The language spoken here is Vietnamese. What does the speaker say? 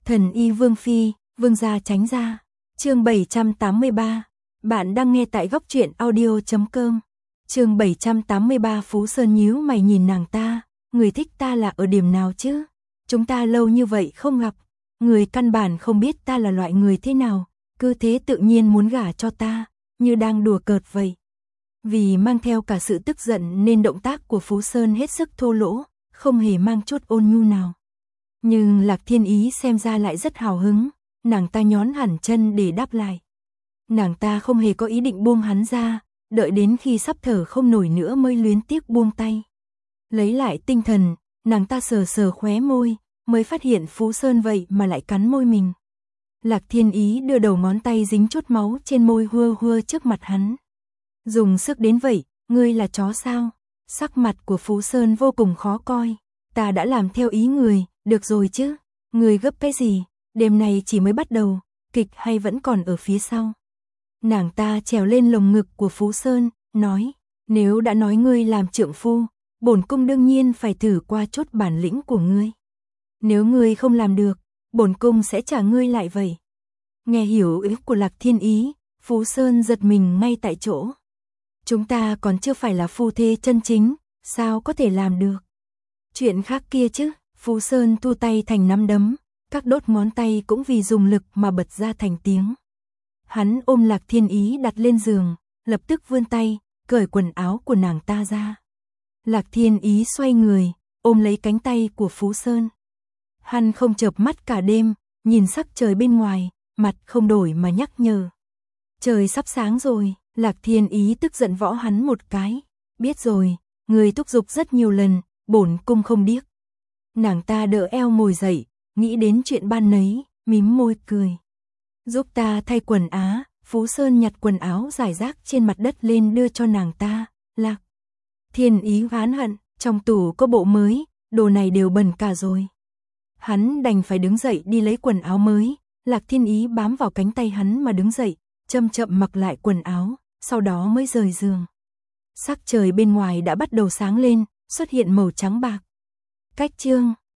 Thần y Vương Phi, Vương gia tránh ra. Chương 783. Bạn đang nghe tại góc truyện audio.com. Chương 783. Phú Sơn nhíu mày nhìn nàng ta, người thích ta là ở điểm nào chứ? Chúng ta lâu như vậy không gặp, người căn bản không biết ta là loại người thế nào, cứ thế tự nhiên muốn gả cho ta, như đang đùa cợt vậy. Vì mang theo cả sự tức giận nên động tác của Phú Sơn hết sức thô lỗ, không hề mang chút ôn nhu nào. Nhưng Lạc Thiên Ý xem ra lại rất hào hứng, nàng ta nhón hẳn chân để đáp lại. Nàng ta không hề có ý định buông hắn ra, đợi đến khi sắp thở không nổi nữa mới luyến tiếc buông tay. Lấy lại tinh thần, nàng ta sờ sờ khóe môi, mới phát hiện Phú Sơn vậy mà lại cắn môi mình. Lạc Thiên Ý đưa đầu ngón tay dính chút máu trên môi hua hua trước mặt hắn. Dùng sức đến vậy, ngươi là chó sao? Sắc mặt của Phú Sơn vô cùng khó coi. Ta đã làm theo ý người, được rồi chứ? Ngươi gấp cái gì? Đêm này chỉ mới bắt đầu, kịch hay vẫn còn ở phía sau? Nàng ta trèo lên lồng ngực của Phú Sơn, nói, nếu đã nói ngươi làm trượng phu, bổn cung đương nhiên phải thử qua chút bản lĩnh của ngươi. Nếu ngươi không làm được, bổn cung sẽ trả ngươi lại vậy. Nghe hiểu ý của Lạc Thiên Ý, Phú Sơn giật mình ngay tại chỗ. Chúng ta còn chưa phải là phu thê chân chính, sao có thể làm được? Chuyện khác kia chứ. Phú Sơn thu tay thành nắm đấm, các đốt ngón tay cũng vì dùng lực mà bật ra thành tiếng. Hắn ôm Lạc Thiên Ý đặt lên giường, lập tức vươn tay, cởi quần áo của nàng ta ra. Lạc Thiên Ý xoay người, ôm lấy cánh tay của Phú Sơn. Hắn không chợp mắt cả đêm, nhìn sắc trời bên ngoài, mặt không đổi mà nhắc nhở. Trời sắp sáng rồi. Lạc Thiên Ý tức giận võ hắn một cái. Biết rồi, người thúc giục rất nhiều lần, bổn cung không điếc. Nàng ta đỡ eo ngồi dậy, nghĩ đến chuyện ban nấy, mím môi cười. Giúp ta thay quần á. Phú Sơn nhặt quần áo rải rác trên mặt đất lên đưa cho nàng ta. Lạc Thiên Ý oán hận, trong tủ có bộ mới, đồ này đều bẩn cả rồi. Hắn đành phải đứng dậy đi lấy quần áo mới. Lạc Thiên Ý bám vào cánh tay hắn mà đứng dậy, chậm chậm mặc lại quần áo, sau đó mới rời giường. Sắc trời bên ngoài đã bắt đầu sáng lên, xuất hiện màu trắng bạc. Cách chương